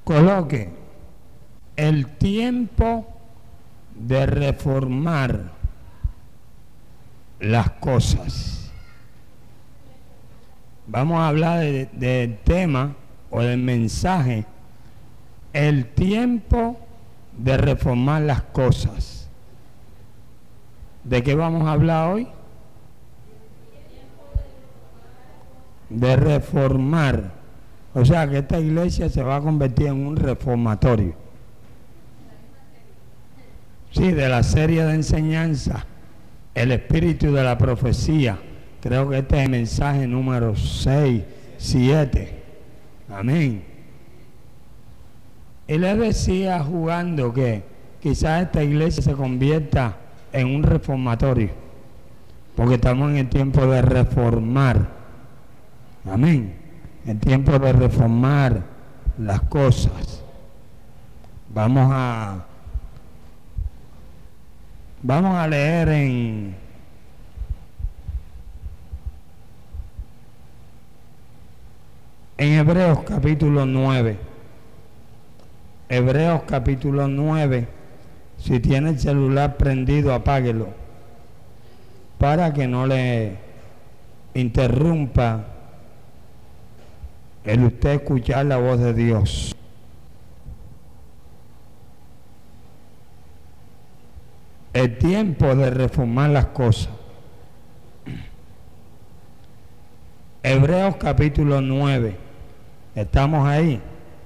Coloque el tiempo de reformar las cosas. Vamos a hablar del tema o del mensaje, el tiempo de reformar las cosas. ¿De qué vamos a hablar hoy? De reformar. O sea que esta iglesia se va a convertir en un reformatorio. Sí, de la serie de enseñanza, el espíritu de la profecía. Creo que este es el mensaje número 6, 7. Amén. Y les decía jugando que quizás esta iglesia se convierta en un reformatorio, porque estamos en el tiempo de reformar. Amén. El tiempo de reformar las cosas. Vamos a leer en Hebreos capítulo 9. Hebreos capítulo 9. Si tiene el celular prendido, apáguelo para que no le interrumpa el usted escuchar la voz de Dios. El tiempo de reformar las cosas. Hebreos capítulo 9. Estamos ahí.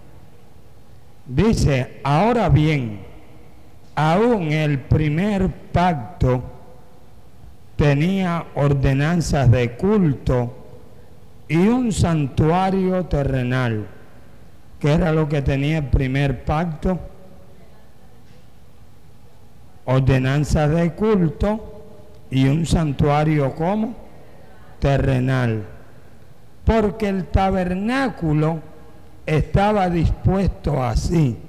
Dice, ahora bien, aún el primer pacto tenía ordenanzas de culto y un santuario terrenal. ¿Qué era lo que tenía el primer pacto? Ordenanzas de culto y un santuario como terrenal. Porque el tabernáculo estaba dispuesto así.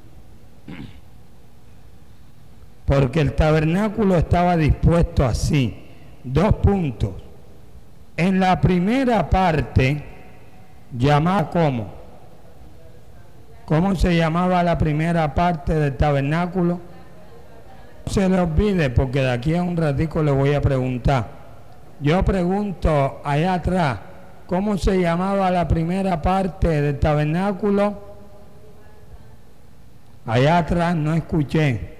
Porque el tabernáculo estaba dispuesto así. 2 puntos. En la primera parte, llamada ¿cómo se llamaba la primera parte del tabernáculo? No se le olvide, porque de aquí a un ratico le voy a preguntar. Yo pregunto allá atrás, ¿cómo se llamaba la primera parte del tabernáculo? Allá atrás no escuché.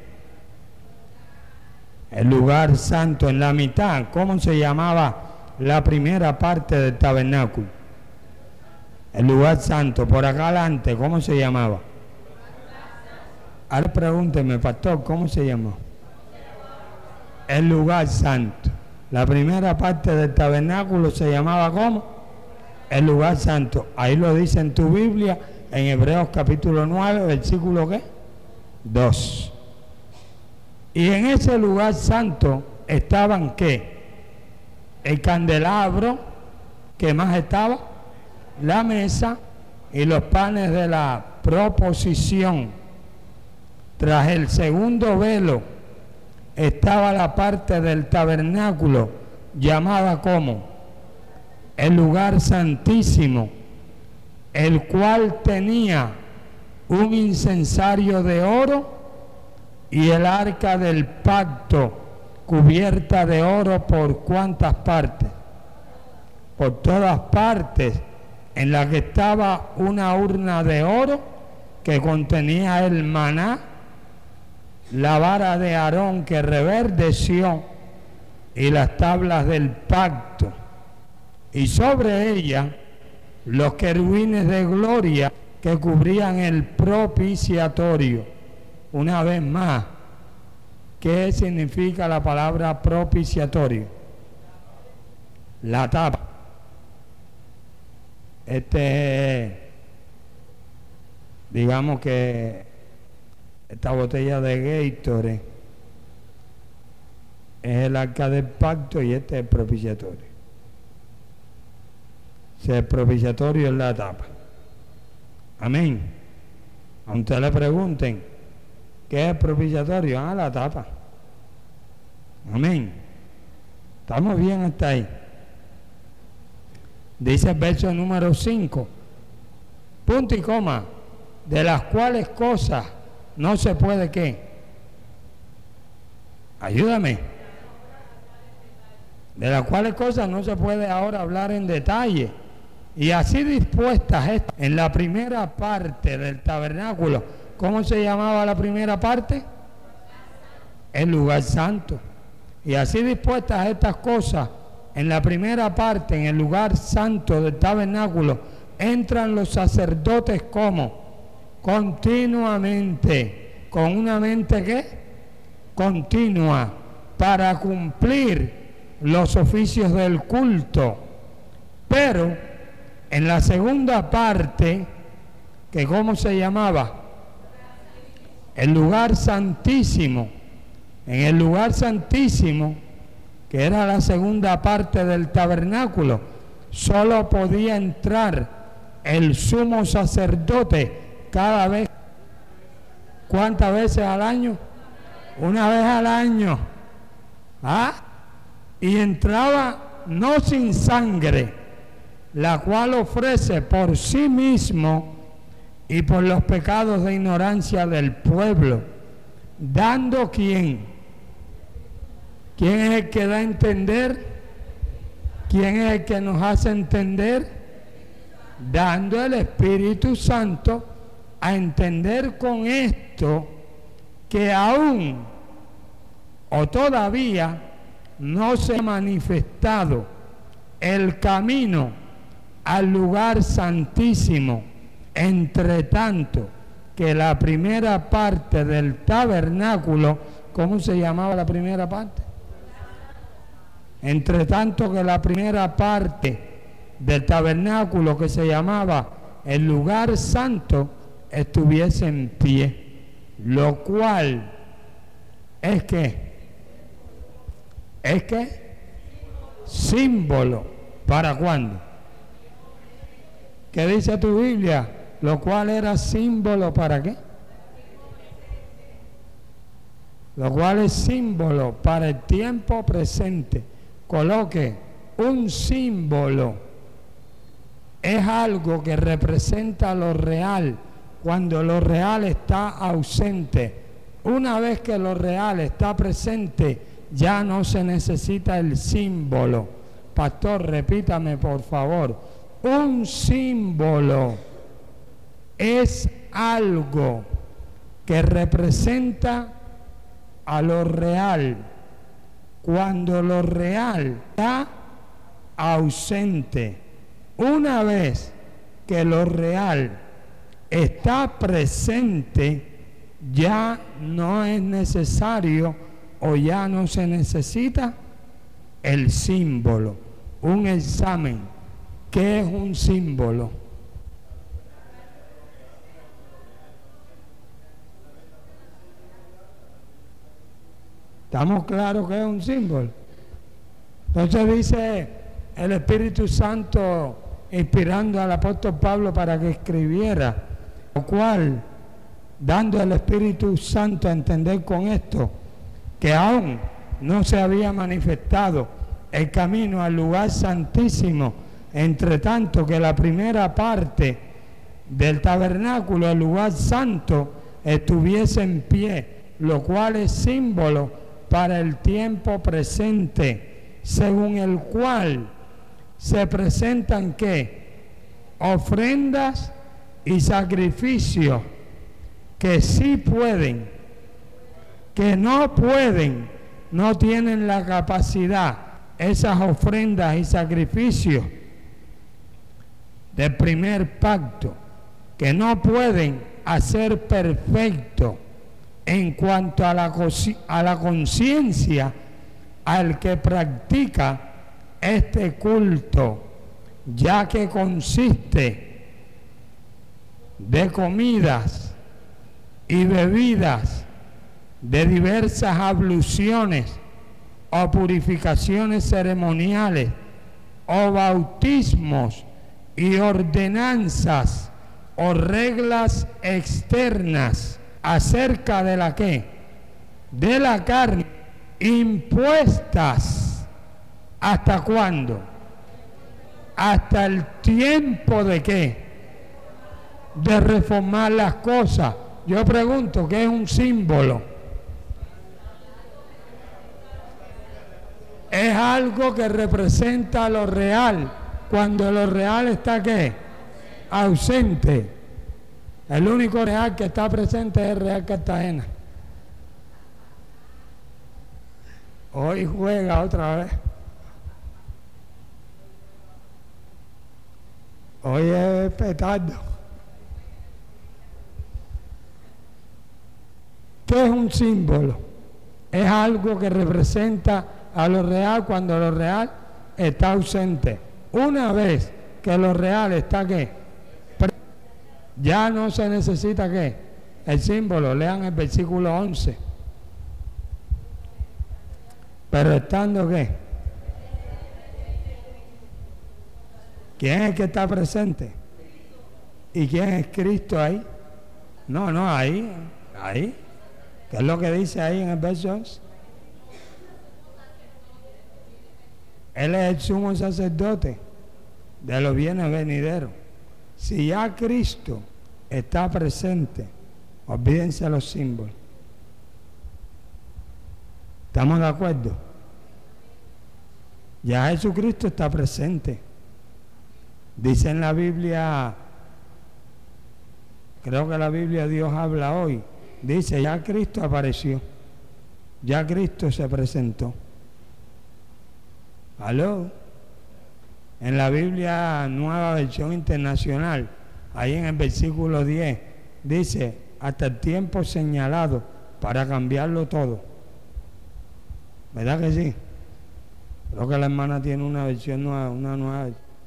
El lugar santo en la mitad, ¿cómo se llamaba la primera parte del tabernáculo? El lugar santo, por acá adelante, ¿cómo se llamaba? Ahora pregúnteme, pastor, ¿cómo se llamó? El lugar santo. La primera parte del tabernáculo se llamaba ¿cómo? El lugar santo. Ahí lo dice en tu Biblia, en Hebreos capítulo 9, versículo ¿qué? 2. Y en ese lugar santo estaban ¿qué? El candelabro, ¿qué más estaba? La mesa y los panes de la proposición. Tras el segundo velo estaba la parte del tabernáculo llamada como el lugar santísimo, el cual tenía un incensario de oro y el arca del pacto cubierta de oro. ¿Por cuántas partes? Por todas partes, en la que estaba una urna de oro que contenía el maná, la vara de Aarón que reverdeció y las tablas del pacto, y sobre ella los querubines de gloria que cubrían el propiciatorio. Una vez más, ¿qué significa la palabra propiciatorio? La tapa. Digamos que esta botella de Gatorade es el arca del pacto y este es el propiciatorio. Si el propiciatorio es la tapa. Amén. A usted le pregunten, ¿qué es el propiciatorio? Ah, la tapa. Amén. ¿Estamos bien hasta ahí? Dice el verso número 5. Punto y coma. de las cuales cosas no se puede ¿qué? Ayúdame. De las cuales cosas no se puede ahora hablar en detalle. Y así dispuestas en la primera parte del tabernáculo. ¿Cómo se llamaba la primera parte? El lugar santo. Y así dispuestas estas cosas en la primera parte, en el lugar santo del tabernáculo, entran los sacerdotes como continuamente, con una mente ¿qué? Continua, para cumplir los oficios del culto. Pero en la segunda parte, que ¿cómo se llamaba? El lugar santísimo. En el lugar santísimo, que era la segunda parte del tabernáculo, solo podía entrar el sumo sacerdote cada vez. ¿Cuántas veces al año? Una vez al año. ¿Ah? Y entraba no sin sangre, la cual ofrece por sí mismo y por los pecados de ignorancia del pueblo, dando ¿quién? ¿Quién es el que da a entender? ¿Quién es el que nos hace entender? Dando el Espíritu Santo a entender con esto que aún o todavía no se ha manifestado el camino al lugar santísimo, entre tanto que la primera parte del tabernáculo, ¿cómo se llamaba la primera parte? Entre tanto que la primera parte del tabernáculo, que se llamaba el lugar santo, estuviese en pie, lo cual es que símbolo. ¿Para cuándo? ¿Qué dice tu Biblia? Lo cual era símbolo ¿para qué? Lo cual es símbolo para el tiempo presente. Coloque un símbolo. Es algo que representa lo real cuando lo real está ausente. Una vez que lo real está presente, ya no se necesita el símbolo. Pastor, repítame por favor. Un símbolo es algo que representa a lo real cuando lo real está ausente. Una vez que lo real está presente, ya no es necesario o ya no se necesita el símbolo. Un examen. ¿Qué es un símbolo? ¿Estamos claros que es un símbolo? Entonces dice el Espíritu Santo inspirando al apóstol Pablo para que escribiera, lo cual, dando al Espíritu Santo a entender con esto, que aún no se había manifestado el camino al lugar santísimo, entre tanto que la primera parte del tabernáculo, el lugar santo, estuviese en pie, lo cual es símbolo para el tiempo presente, según el cual se presentan ¿qué? Ofrendas y sacrificios que sí pueden, que no pueden, no tienen la capacidad, esas ofrendas y sacrificios del primer pacto, que no pueden hacer perfecto en cuanto a la conciencia al que practica este culto, ya que consiste de comidas y bebidas, de diversas abluciones o purificaciones ceremoniales o bautismos y ordenanzas o reglas externas acerca de la ¿qué? De la carne, impuestas. ¿Hasta cuándo? Hasta el tiempo de ¿qué? de reformar las cosas. Yo pregunto, ¿qué es un símbolo? Es algo que representa lo real, cuando lo real está ¿qué? Ausente. El único real que está presente es el Real Cartagena. Hoy juega otra vez. Hoy es petardo. ¿Qué es un símbolo? Es algo que representa a lo real cuando lo real está ausente. Una vez que lo real está ¿qué? Ya no se necesita ¿qué? El símbolo. Lean el versículo 11. Pero estando ¿qué? ¿Quién es el que está presente? ¿Y quién es Cristo ahí? No, ahí. ¿Qué es lo que dice ahí en el verso 11? Él es el sumo sacerdote de los bienes venideros. Si ya Cristo está presente, olvídense los símbolos. ¿Estamos de acuerdo? Ya Jesucristo está presente. Dice en la Biblia, creo que la Biblia Dios habla hoy, dice, ya Cristo apareció, ya Cristo se presentó. ¿Aló? En la Biblia Nueva Versión Internacional, ahí en el versículo 10, dice, hasta el tiempo señalado para cambiarlo todo. ¿Verdad que sí? Creo que la hermana tiene una versión nueva, una nueva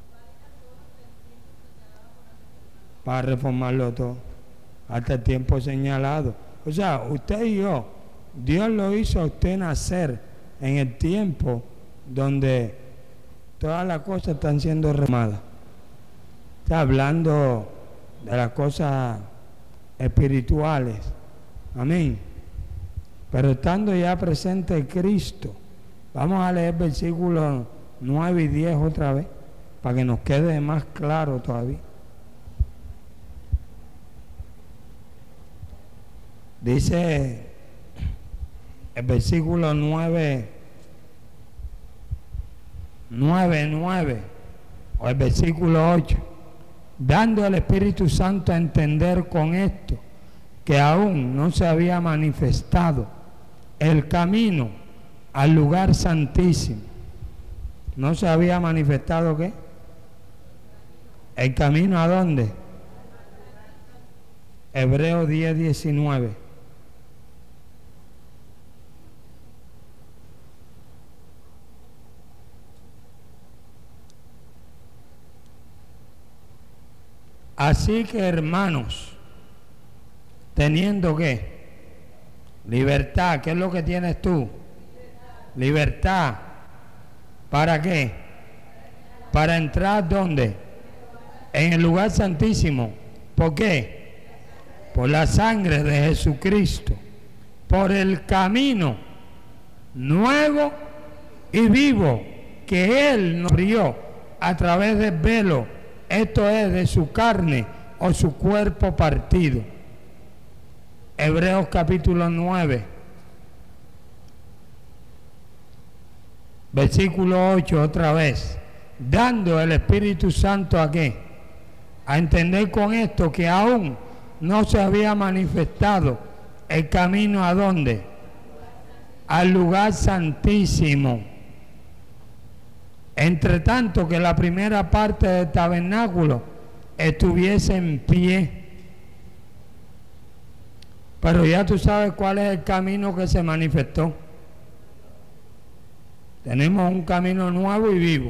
para reformarlo todo, hasta el tiempo señalado. O sea, usted y yo, Dios lo hizo a usted nacer en el tiempo donde todas las cosas están siendo reformadas. Está hablando de las cosas espirituales. Amén. Pero estando ya presente Cristo, vamos a leer versículos 9 y 10 otra vez, para que nos quede más claro todavía. Dice el versículo 9, o el versículo 8, dando al Espíritu Santo a entender con esto que aún no se había manifestado el camino al lugar santísimo. ¿No se había manifestado qué? ¿El camino a dónde? Hebreos 10, 19. Así que, hermanos, teniendo ¿qué? Libertad. ¿Qué es lo que tienes tú? Libertad. ¿Para qué? Para entrar ¿dónde? En el lugar santísimo. ¿Por qué? Por la sangre de Jesucristo, por el camino nuevo y vivo que Él nos abrió a través del velo, esto es, de su carne o su cuerpo partido. Hebreos capítulo 9, versículo 8 otra vez, dando el Espíritu Santo ¿a qué? A entender con esto que aún no se había manifestado el camino ¿a dónde? Al lugar santísimo. Entre tanto que la primera parte del tabernáculo estuviese en pie. Pero ya tú sabes cuál es el camino que se manifestó. Tenemos un camino nuevo y vivo.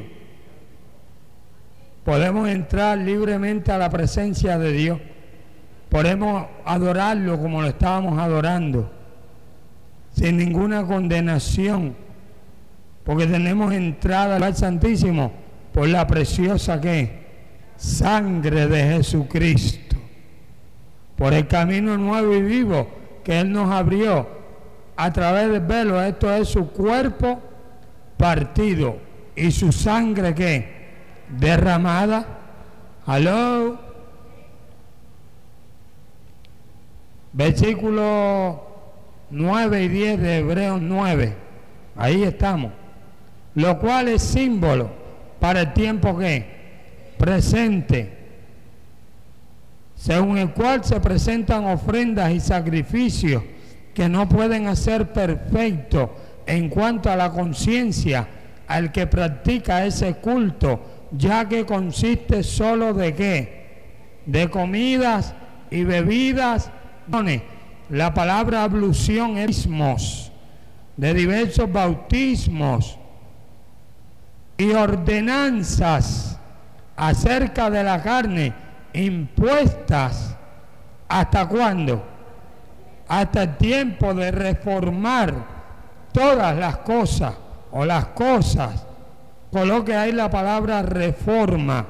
Podemos entrar libremente a la presencia de Dios. Podemos adorarlo como lo estábamos adorando, sin ninguna condenación, porque tenemos entrada al Santísimo por la preciosa ¿qué? Sangre de Jesucristo, por el camino nuevo y vivo que Él nos abrió a través del velo. Esto es su cuerpo partido y su sangre ¿qué? Derramada. ¿Aló? Versículos 9 y 10 de Hebreos 9. Ahí estamos. Lo cual es símbolo para el tiempo que presente, según el cual se presentan ofrendas y sacrificios que no pueden hacer perfecto en cuanto a la conciencia al que practica ese culto, ya que consiste solo de ¿qué? De comidas y bebidas. La palabra ablución es bautismos, de diversos bautismos y ordenanzas acerca de la carne impuestas. ¿Hasta cuándo? Hasta el tiempo de reformar todas las cosas, o las cosas. Coloque ahí la palabra reforma.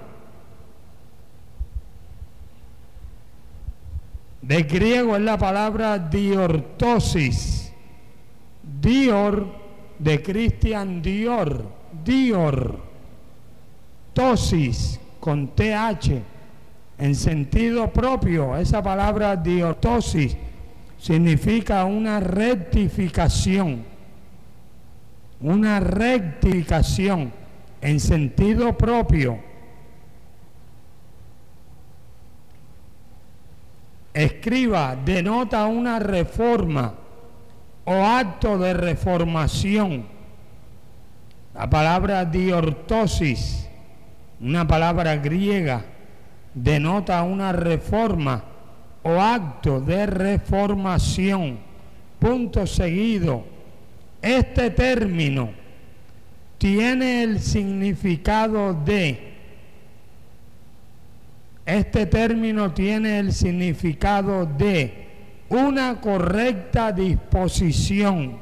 De griego es la palabra diortosis. Dior, de Christian Dior. Dior. Tosis, con TH. En sentido propio, esa palabra diortosis significa una rectificación. Una rectificación en sentido propio. Escriba, denota una reforma o acto de reformación. La palabra diortosis, una palabra griega, denota una reforma o acto de reformación. Punto seguido. Este término tiene el significado de una correcta disposición,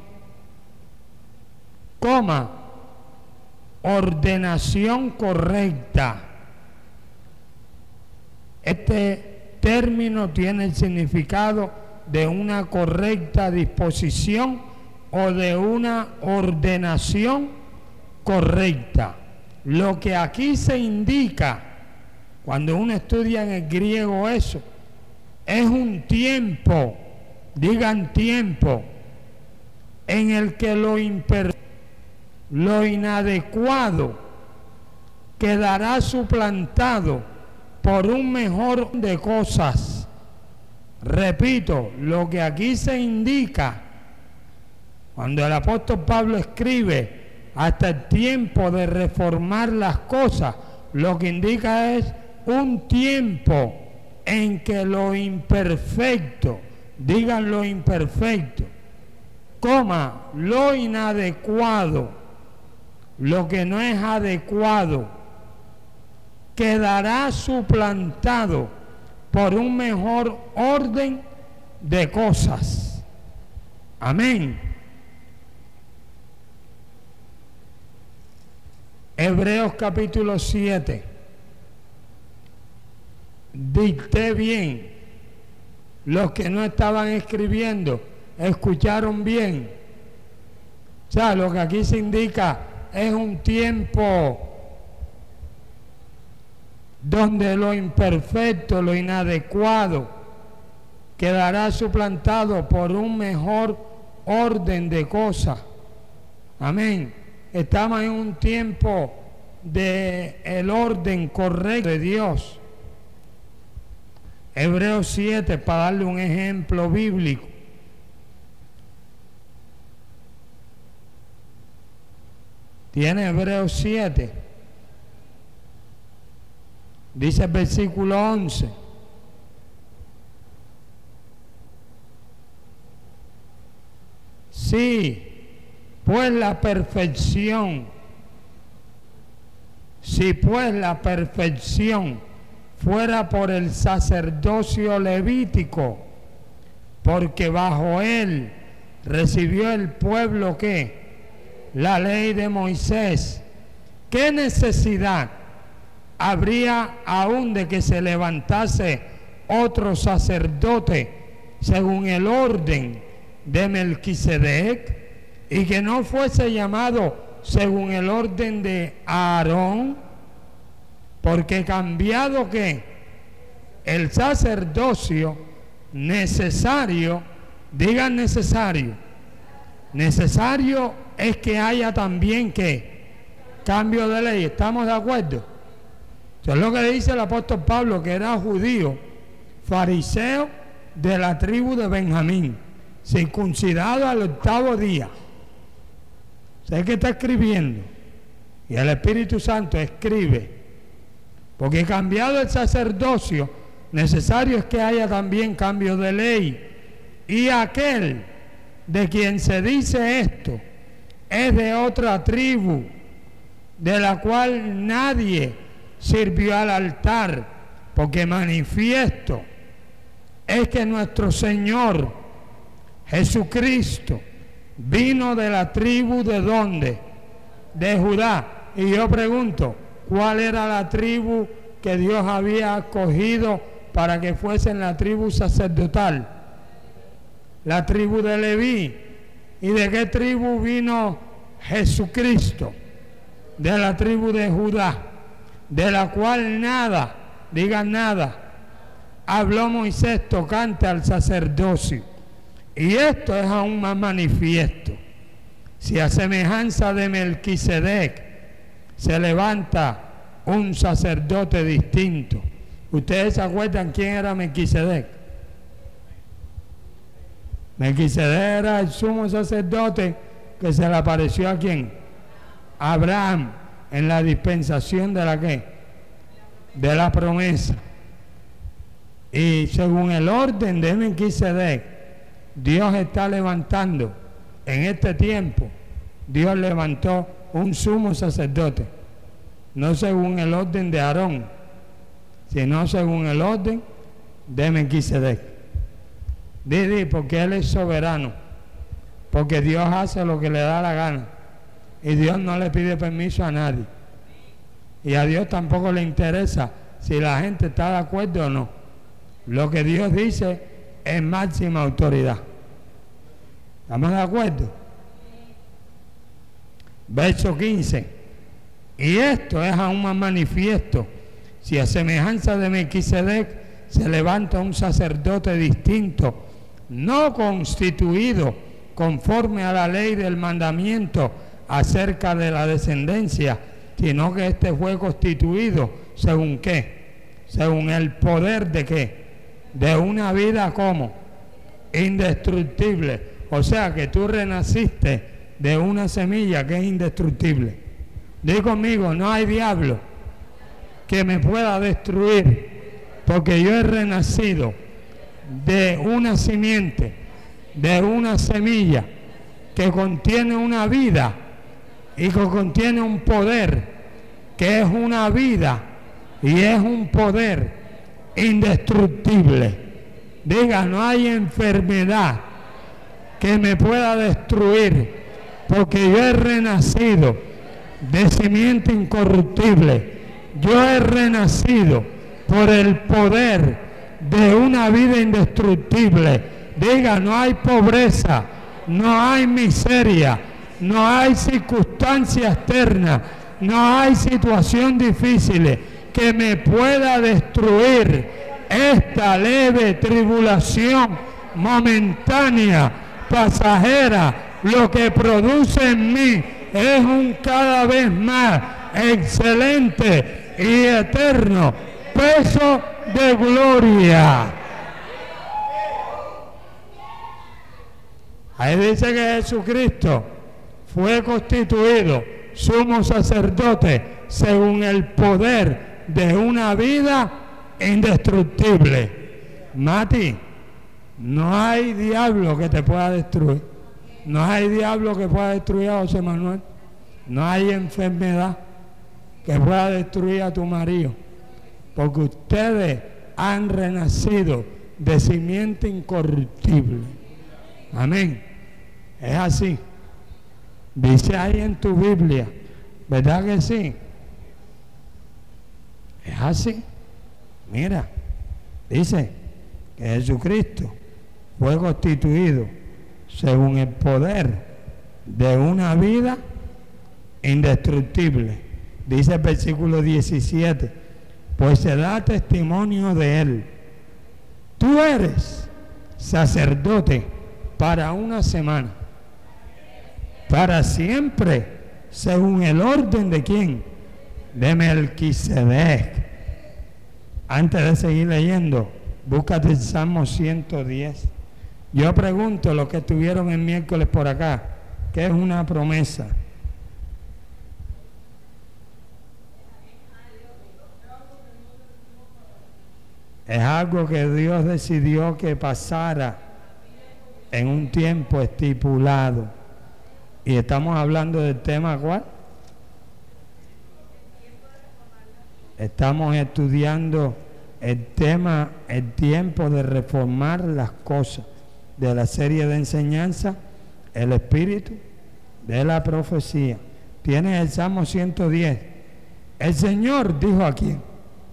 ordenación correcta. Este término tiene el significado de una correcta disposición o de una ordenación correcta. Lo que aquí se indica, cuando uno estudia en el griego eso, es un tiempo, digan tiempo, en el que lo inadecuado quedará suplantado por un mejor de cosas. Repito, lo que aquí se indica, cuando el apóstol Pablo escribe hasta el tiempo de reformar las cosas, lo que indica es un tiempo en que lo imperfecto, digan lo imperfecto, lo inadecuado, lo que no es adecuado, quedará suplantado por un mejor orden de cosas. Amén. Hebreos capítulo 7. Dicté bien. Los que no estaban escribiendo, escucharon bien. O sea, lo que aquí se indica es un tiempo donde lo imperfecto, lo inadecuado, quedará suplantado por un mejor orden de cosas. Amén. Estamos en un tiempo de el orden correcto de Dios. Hebreos 7, para darle un ejemplo bíblico. Tiene Hebreos 7. Dice el versículo 11. Sí, pues la perfección, si pues la perfección fuera por el sacerdocio levítico, porque bajo él recibió el pueblo ¿qué? La ley de Moisés. ¿Qué necesidad habría aún de que se levantase otro sacerdote según el orden de Melquisedec, y que no fuese llamado según el orden de Aarón? Porque cambiado que el sacerdocio, necesario, digan necesario. Necesario es que haya también que cambio de ley. ¿Estamos de acuerdo? Eso es lo que dice el apóstol Pablo, que era judío, fariseo de la tribu de Benjamín, circuncidado al 8º día. ¿Sabes qué está escribiendo? Y el Espíritu Santo escribe, porque cambiado el sacerdocio, necesario es que haya también cambio de ley. Y aquel de quien se dice esto es de otra tribu, de la cual nadie sirvió al altar, porque manifiesto es que nuestro Señor Jesucristo vino de la tribu ¿de dónde? De Judá. Y yo pregunto, ¿cuál era la tribu que Dios había escogido para que fuese la tribu sacerdotal? La tribu de Leví. ¿Y de qué tribu vino Jesucristo? De la tribu de Judá, de la cual nada, digan nada, habló Moisés tocante al sacerdocio. Y esto es aún más manifiesto. Si a semejanza de Melquisedec se levanta un sacerdote distinto. ¿Ustedes se acuerdan quién era Melquisedec? Melquisedec era el sumo sacerdote que se le apareció a quién? A Abraham, en la dispensación de la ¿qué? De la promesa. Y según el orden de Melquisedec, Dios está levantando en este tiempo. Dios levantó un sumo sacerdote, no según el orden de Aarón, sino según el orden de Melquisedec. Didi, porque Él es soberano, porque Dios hace lo que le da la gana y Dios no le pide permiso a nadie, y a Dios tampoco le interesa si la gente está de acuerdo o no. Lo que Dios dice es máxima autoridad. ¿Estamos de acuerdo? Verso 15. Y esto es aún más manifiesto, si a semejanza de Melquisedec se levanta un sacerdote distinto, no constituido conforme a la ley del mandamiento acerca de la descendencia, sino que este fue constituido según ¿qué? Según el poder de ¿qué? De una vida como indestructible. O sea que tú renaciste de una semilla que es indestructible. Di conmigo, no hay diablo que me pueda destruir, porque yo he renacido de una simiente, de una semilla que contiene una vida y que contiene un poder, que es una vida y es un poder indestructible. Diga, no hay enfermedad que me pueda destruir, porque yo he renacido de simiente incorruptible. Yo he renacido por el poder de una vida indestructible. Diga, no hay pobreza, no hay miseria, no hay circunstancia externa, no hay situación difícil que me pueda destruir esta leve tribulación momentánea, pasajera. Lo que produce en mí es un cada vez más excelente y eterno peso de gloria. Ahí dice que Jesucristo fue constituido sumo sacerdote según el poder de una vida indestructible. Mati, no hay diablo que te pueda destruir. No hay diablo que pueda destruir a José Manuel. No hay enfermedad que pueda destruir a tu marido, porque ustedes han renacido de simiente incorruptible. Amén. Es así. Dice ahí en tu Biblia, ¿verdad que sí? Es así. Mira, dice que Jesucristo fue constituido según el poder de una vida indestructible. Dice el versículo 17, pues se da testimonio de él. Tú eres sacerdote para una semana, para siempre, según el orden de ¿quién? De Melquisedec. Antes de seguir leyendo, búscate el Salmo 110. Yo pregunto, los que estuvieron el miércoles por acá, ¿qué es una promesa? Es algo que Dios decidió que pasara en un tiempo estipulado. Y estamos hablando del tema ¿cuál? Estamos estudiando el tema, el tiempo de reformar las cosas, de la serie de enseñanza, el espíritu de la profecía. Tienes el Salmo 110. El Señor dijo a quién.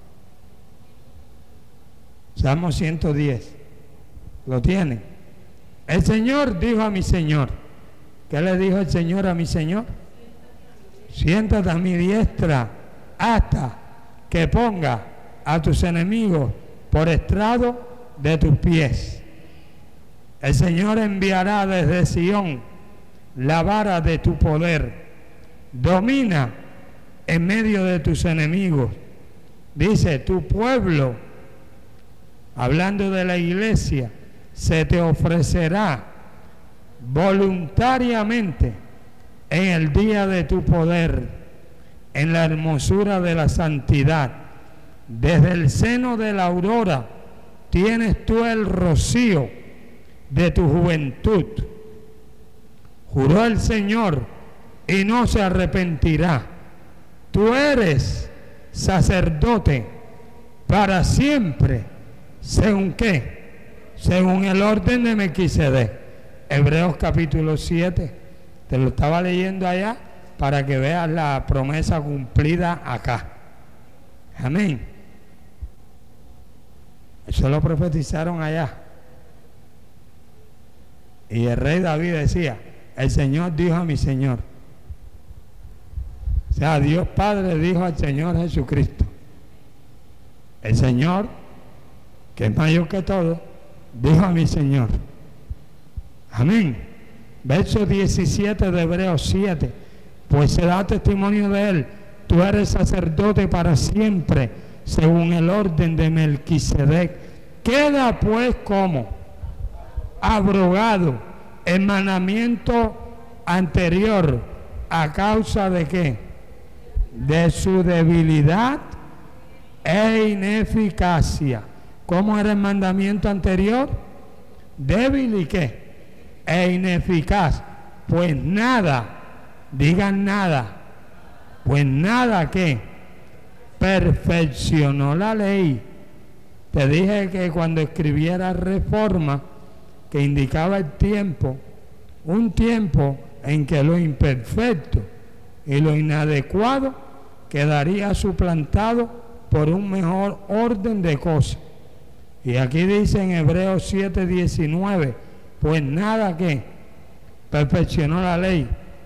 Salmo 110. ¿Lo tienen? El Señor dijo a mi Señor. ¿Qué le dijo el Señor a mi Señor? Siéntate a mi diestra hasta que ponga a tus enemigos por estrado de tus pies. El Señor enviará desde Sión la vara de tu poder. Domina en medio de tus enemigos. Dice, tu pueblo, hablando de la iglesia, se te ofrecerá voluntariamente en el día de tu poder, en la hermosura de la santidad. Desde el seno de la aurora tienes tú el rocío de tu juventud. Juró el Señor y no se arrepentirá. Tú eres sacerdote para siempre. ¿Según qué? Según el orden de Melquisedec. Hebreos capítulo 7. Te lo estaba leyendo allá para que veas la promesa cumplida acá. Amén. Eso lo profetizaron allá. Y el rey David decía, el Señor dijo a mi Señor. O sea, Dios Padre dijo al Señor Jesucristo. El Señor, que es mayor que todo, dijo a mi Señor. Amén. Verso 17 de Hebreos 7. Pues se da testimonio de él. Tú eres sacerdote para siempre, según el orden de Melquisedec. Queda pues como abrogado el mandamiento anterior. ¿A causa de qué? De su debilidad e ineficacia. ¿Cómo era el mandamiento anterior? Débil y qué? E ineficaz. Pues nada, digan nada, pues nada que perfeccionó la ley. Te dije que cuando escribiera reforma, que indicaba el tiempo, un tiempo en que lo imperfecto y lo inadecuado quedaría suplantado por un mejor orden de cosas. Y aquí dice en Hebreos 7:19, pues nada que perfeccionó la ley,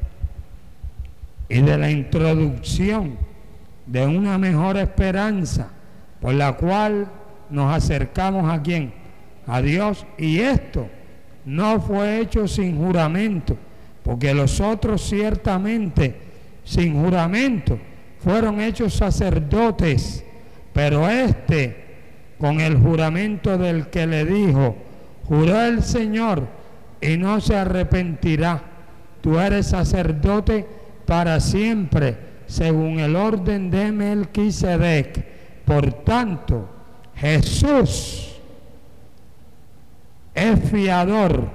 y de la introducción de una mejor esperanza por la cual nos acercamos a quién, a Dios, y esto no fue hecho sin juramento, porque los otros ciertamente sin juramento fueron hechos sacerdotes, pero este con el juramento del que le dijo, juró el Señor y no se arrepentirá, tú eres sacerdote para siempre, según el orden de Melquisedec. Por tanto, Jesús es fiador,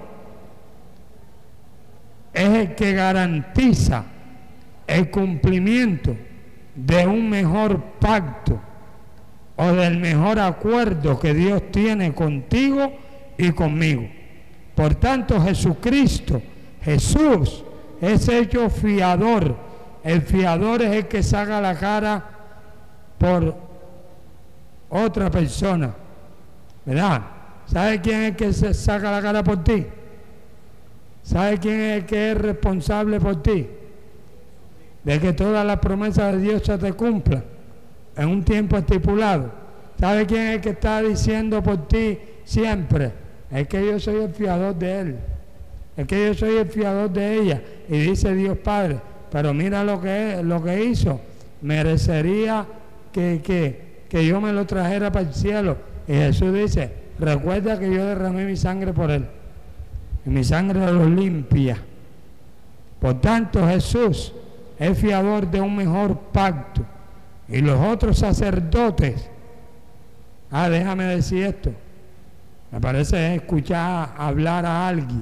es el que garantiza el cumplimiento de un mejor pacto o del mejor acuerdo que Dios tiene contigo y conmigo. Por tanto, Jesucristo, Jesús, es hecho fiador. El fiador es el que saca la cara por otra persona, ¿verdad? ¿Sabe quién es el que se saca la cara por ti? ¿Sabe quién es el que es responsable por ti? De que todas las promesas de Dios se te cumplan en un tiempo estipulado. ¿Sabe quién es el que está diciendo por ti siempre? es que yo soy el fiador de él, es que yo soy el fiador de ella. Y dice Dios Padre, pero mira lo que hizo, merecería que yo me lo trajera para el cielo. Y Jesús dice, recuerda que yo derramé mi sangre por él, y mi sangre lo limpia. Por tanto, Jesús es fiador de un mejor pacto. Y los otros sacerdotes, déjame decir esto, me parece escuchar hablar a alguien,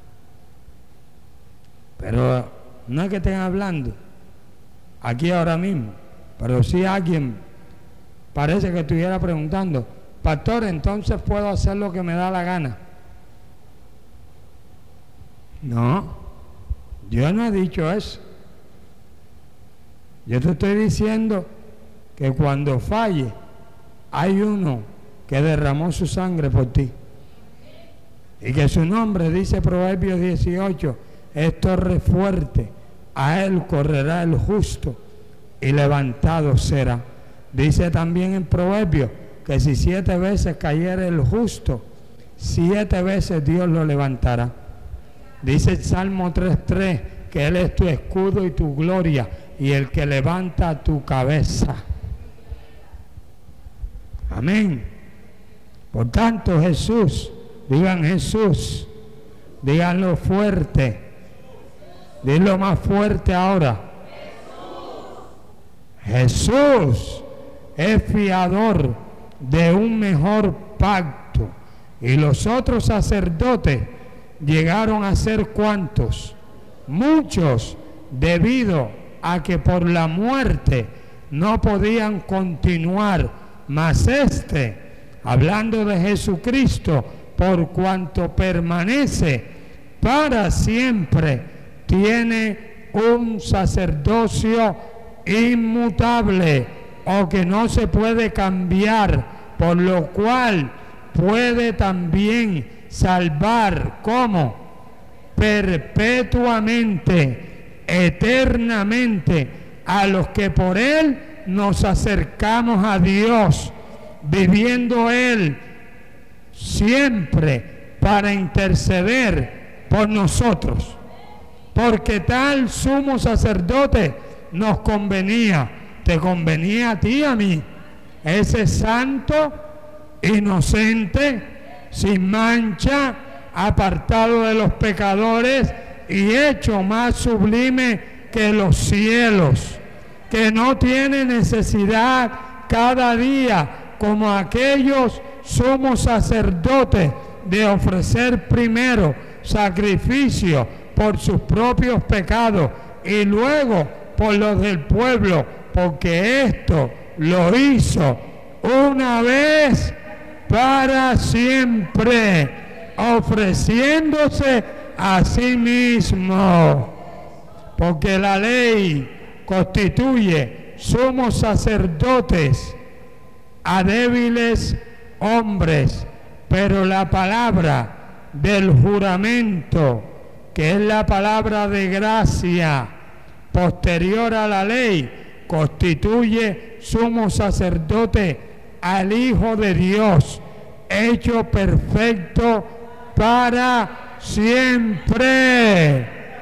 pero no es que estén hablando aquí ahora mismo, pero sí alguien parece que estuviera preguntando, pastor, entonces puedo hacer lo que me da la gana. No, yo no he dicho eso. Yo te estoy diciendo que cuando falle, hay uno que derramó su sangre por ti. Y que su nombre, dice Proverbios 18, es torre fuerte. A él correrá el justo y levantado será. Dice también en Proverbios que si 7 veces cayera el justo, 7 veces Dios lo levantará. Dice el Salmo 3:3 que Él es tu escudo y tu gloria y el que levanta tu cabeza. Amén. Por tanto, Jesús, digan Jesús, díganlo fuerte, dilo más fuerte ahora. Jesús es fiador de un mejor pacto. Y los otros sacerdotes llegaron a ser ¿cuántos? Muchos, debido a que por la muerte no podían continuar, mas hablando de Jesucristo, por cuanto permanece para siempre, tiene un sacerdocio inmutable, o que no se puede cambiar, por lo cual puede también salvar, ¿cómo? Perpetuamente, eternamente, a los que por Él nos acercamos a Dios, viviendo Él siempre para interceder por nosotros, porque tal sumo sacerdote nos convenía, te convenía a ti y a mí, ese santo, inocente, sin mancha, apartado de los pecadores y hecho más sublime que los cielos, que no tiene necesidad cada día, como aquellos sumos sacerdotes, de ofrecer primero sacrificio por sus propios pecados y luego por los del pueblo, porque esto lo hizo una vez para siempre, ofreciéndose a sí mismo, porque la ley constituye sumos sacerdotes a débiles hombres, pero la palabra del juramento, que es la palabra de gracia posterior a la ley, constituye sumo sacerdote al Hijo de Dios, hecho perfecto para siempre.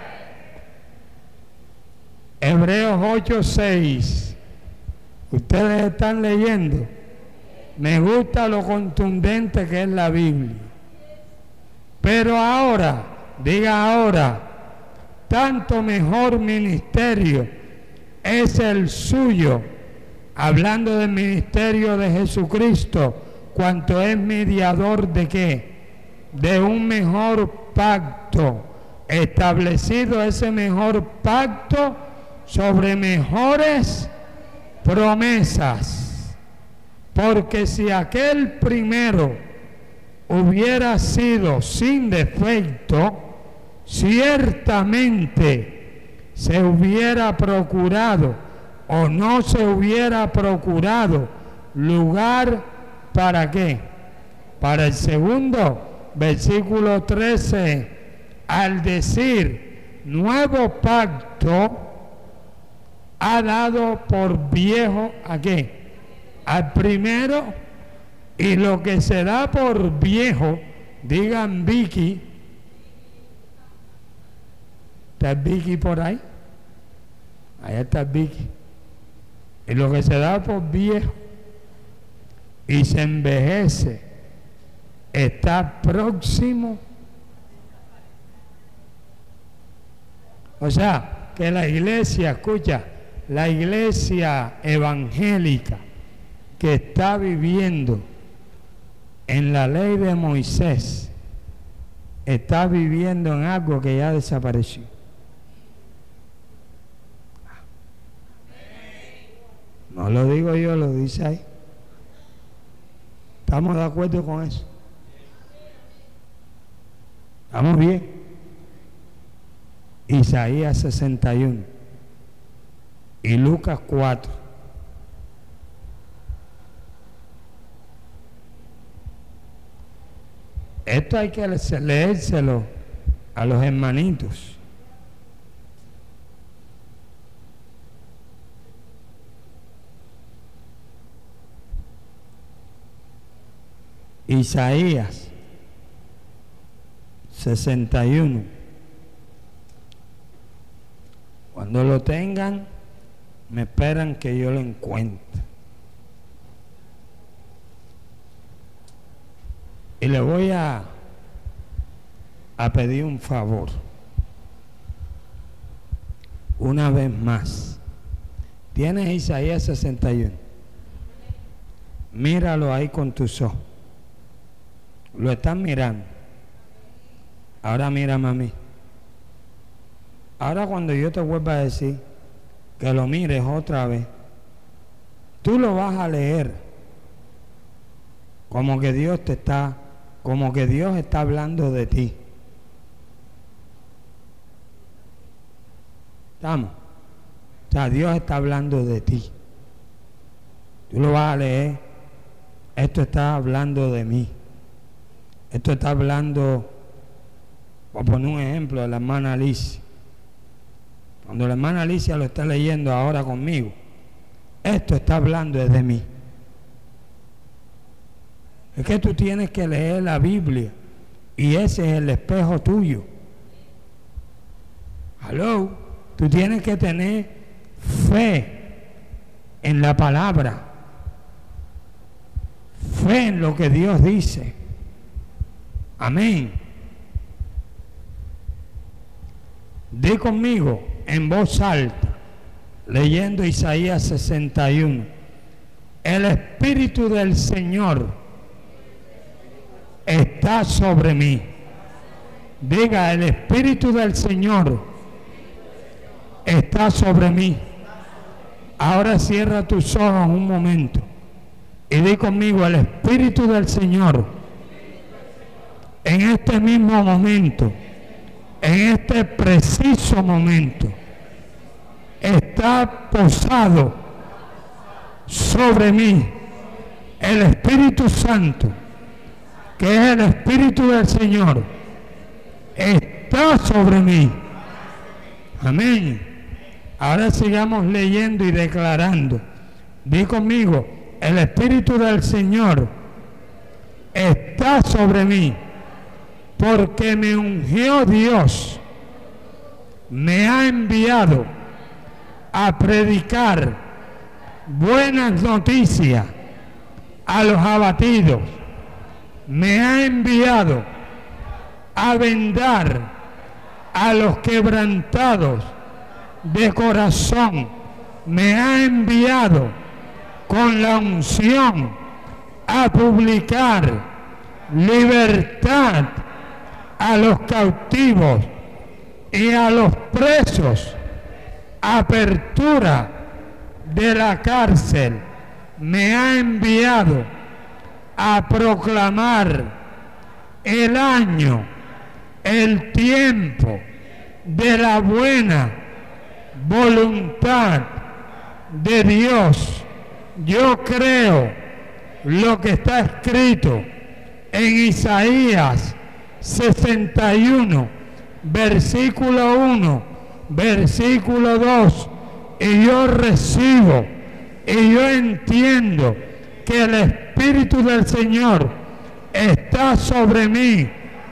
Hebreos 8:6. Ustedes están leyendo. Me gusta lo contundente que es la Biblia. Pero ahora, diga ahora, tanto mejor ministerio es el suyo, hablando del ministerio de Jesucristo, cuanto es mediador de ¿qué? De un mejor pacto, establecido ese mejor pacto sobre mejores promesas. Porque si aquel primero hubiera sido sin defecto, ciertamente se hubiera procurado o no se hubiera procurado lugar para ¿qué? Para el segundo, versículo 13, al decir nuevo pacto, ha dado por viejo ¿a qué? Al primero, y lo que se da por viejo Digan Vicky. ¿Está Vicky por ahí? Allá está Vicky. Y lo que se da por viejo y se envejece está próximo. O sea, que la iglesia, escucha, la iglesia evangélica que está viviendo en la ley de Moisés está viviendo en algo que ya desapareció. No lo digo yo, lo dice ahí. ¿Estamos de acuerdo con eso? ¿Estamos bien? Isaías 61 y Lucas 4. Esto hay que leérselo a los hermanitos. Isaías 61. Cuando lo tengan, me esperan que yo lo encuentre. Y le voy a pedir un favor. Una vez más. ¿Tienes Isaías 61? Míralo ahí con tus ojos. Lo están mirando. Ahora mírame a mí. Ahora cuando yo te vuelva a decir que lo mires otra vez, tú lo vas a leer como que Dios está hablando de ti. ¿Estamos? O sea, Dios está hablando de ti. Tú lo vas a leer. Esto está hablando de mí. Esto está hablando, por poner un ejemplo, de la hermana Alicia. Cuando la hermana Alicia lo está leyendo ahora conmigo, esto está hablando de mí. Es que tú tienes que leer la Biblia y ese es el espejo tuyo. Hello, tú tienes que tener fe en la palabra, fe en lo que Dios dice. Amén. Di conmigo en voz alta, leyendo Isaías 61. El Espíritu del Señor está sobre mí. Diga, el Espíritu del Señor está sobre mí. Ahora cierra tus ojos un momento y di conmigo, el Espíritu del Señor en este mismo momento, en este preciso momento, está posado sobre mí. El Espíritu Santo, que es el Espíritu del Señor, está sobre mí. Amén. Ahora sigamos leyendo y declarando. Di conmigo, el Espíritu del Señor está sobre mí, porque me ungió Dios, me ha enviado a predicar buenas noticias a los abatidos, me ha enviado a vendar a los quebrantados de corazón, me ha enviado con la unción a publicar libertad a los cautivos y a los presos, apertura de la cárcel, me ha enviado a proclamar el año, el tiempo de la buena voluntad de Dios. Yo creo lo que está escrito en Isaías 61, versículo 1, versículo 2, y yo recibo y yo entiendo que el Espíritu del Señor está sobre mí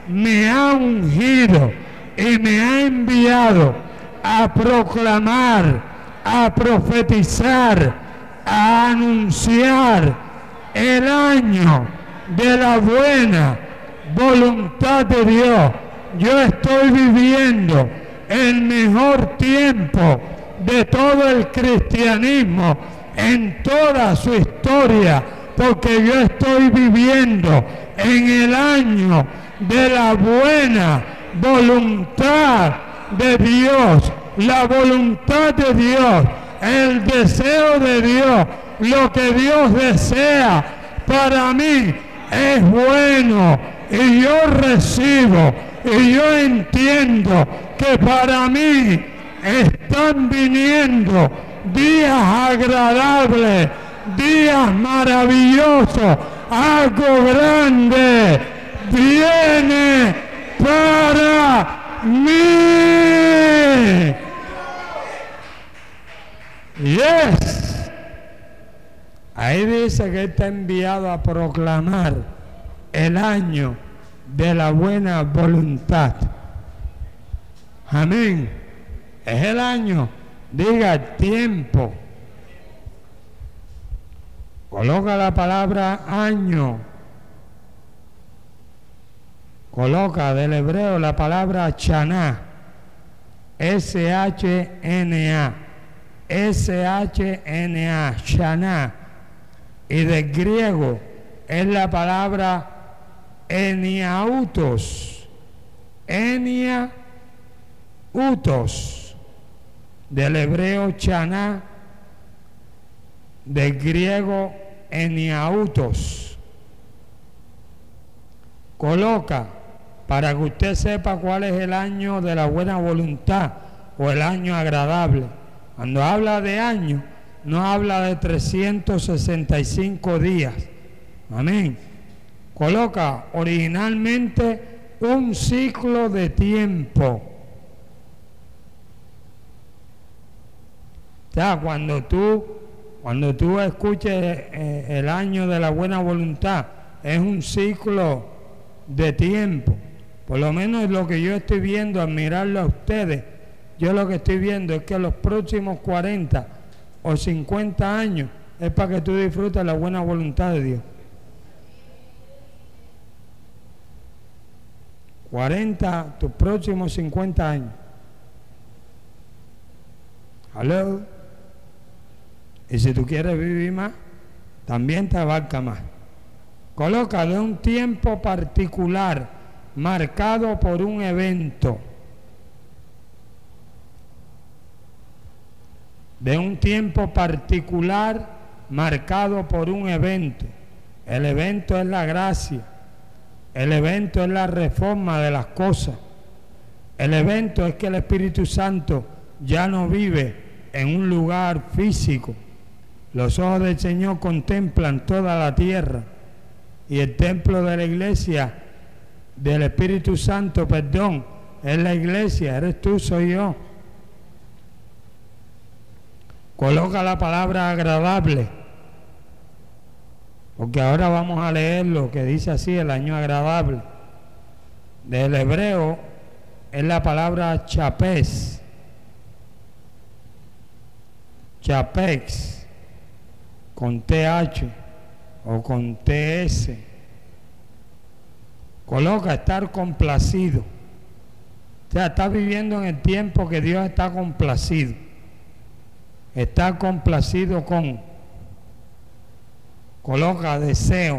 me ha ungido y me ha enviado a proclamar, a profetizar, a anunciar el año de la buena voluntad de Dios. Yo estoy viviendo el mejor tiempo de todo el cristianismo en toda su historia, porque yo estoy viviendo en el año de la buena voluntad de Dios, la voluntad de Dios, el deseo de Dios, lo que Dios desea para mí es bueno, y yo recibo y yo entiendo que para mí están viniendo días agradables, días maravillosos, algo grande viene para mí. Yes. Ahí dice que está enviado a proclamar el año de la buena voluntad. Amén. Es el año, diga tiempo. Coloca la palabra año. Coloca del hebreo la palabra Shaná. S-H-N-A. S-H-N-A. Shaná. Y del griego es la palabra eniautos. Eniautos. Del hebreo Shaná. Del griego eniautos. Coloca para que usted sepa cuál es el año de la buena voluntad o el año agradable. Cuando habla de año, no habla de 365 días. Amén. Coloca originalmente un ciclo de tiempo. O sea, cuando tú escuches el año de la buena voluntad, es un ciclo de tiempo. Por lo menos lo que yo estoy viendo al mirarlo a ustedes, yo lo que estoy viendo es que los próximos 40 o 50 años es para que tú disfrutes la buena voluntad de Dios. 40, tus próximos 50 años. ¿Aló? Y si tú quieres vivir más, también te abarca más. Coloca de un tiempo particular marcado por un evento. De un tiempo particular marcado por un evento. El evento es la gracia. El evento es la reforma de las cosas. El evento es que el Espíritu Santo ya no vive en un lugar físico. Los ojos del Señor contemplan toda la tierra. Y el templo de la iglesia, del Espíritu Santo, perdón, es la iglesia, eres tú, soy yo. Coloca la palabra agradable, porque ahora vamos a leer lo que dice así, el año agradable. Del hebreo es la palabra chapés, chapex, con TH o con TS. Coloca estar complacido. O sea, está viviendo en el tiempo que Dios está complacido. Está complacido con. Coloca deseo.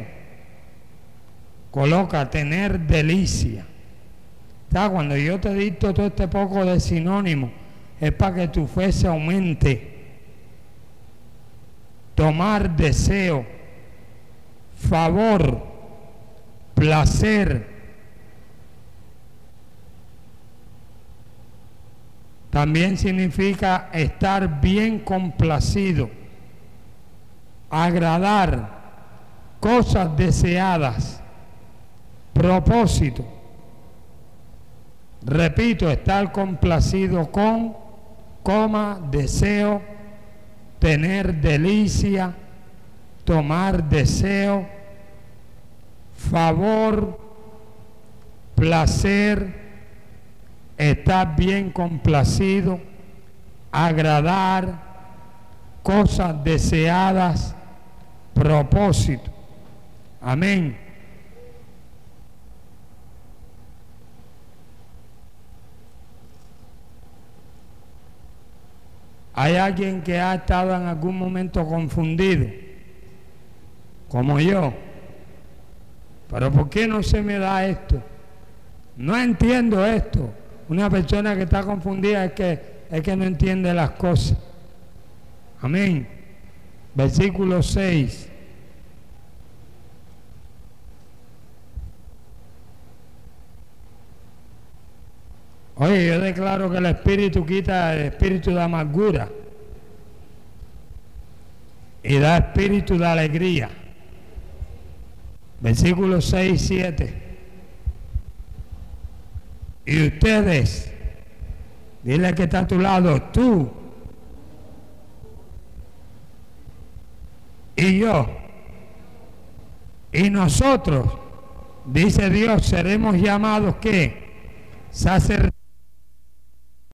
Coloca tener delicia. O sea, cuando yo te dicto todo este poco de sinónimos, es para que tu fe se aumente. Tomar deseo, favor, placer. También significa estar bien complacido, agradar, cosas deseadas, propósito. Repito, estar complacido con, deseo, tener delicia, tomar deseo, favor, placer, estar bien complacido, agradar, cosas deseadas, propósito. Amén. ¿Hay alguien que ha estado en algún momento confundido? Como yo. ¿Pero por qué no se me da esto? No entiendo esto. Una persona que está confundida es que no entiende las cosas. Amén. Versículo 6. Oye, yo declaro que el Espíritu quita el espíritu de amargura y da espíritu de alegría. Versículos 6 y 7. Y ustedes, dile que está a tu lado, tú y yo y nosotros, dice Dios, seremos llamados ¿qué? Sacerdotes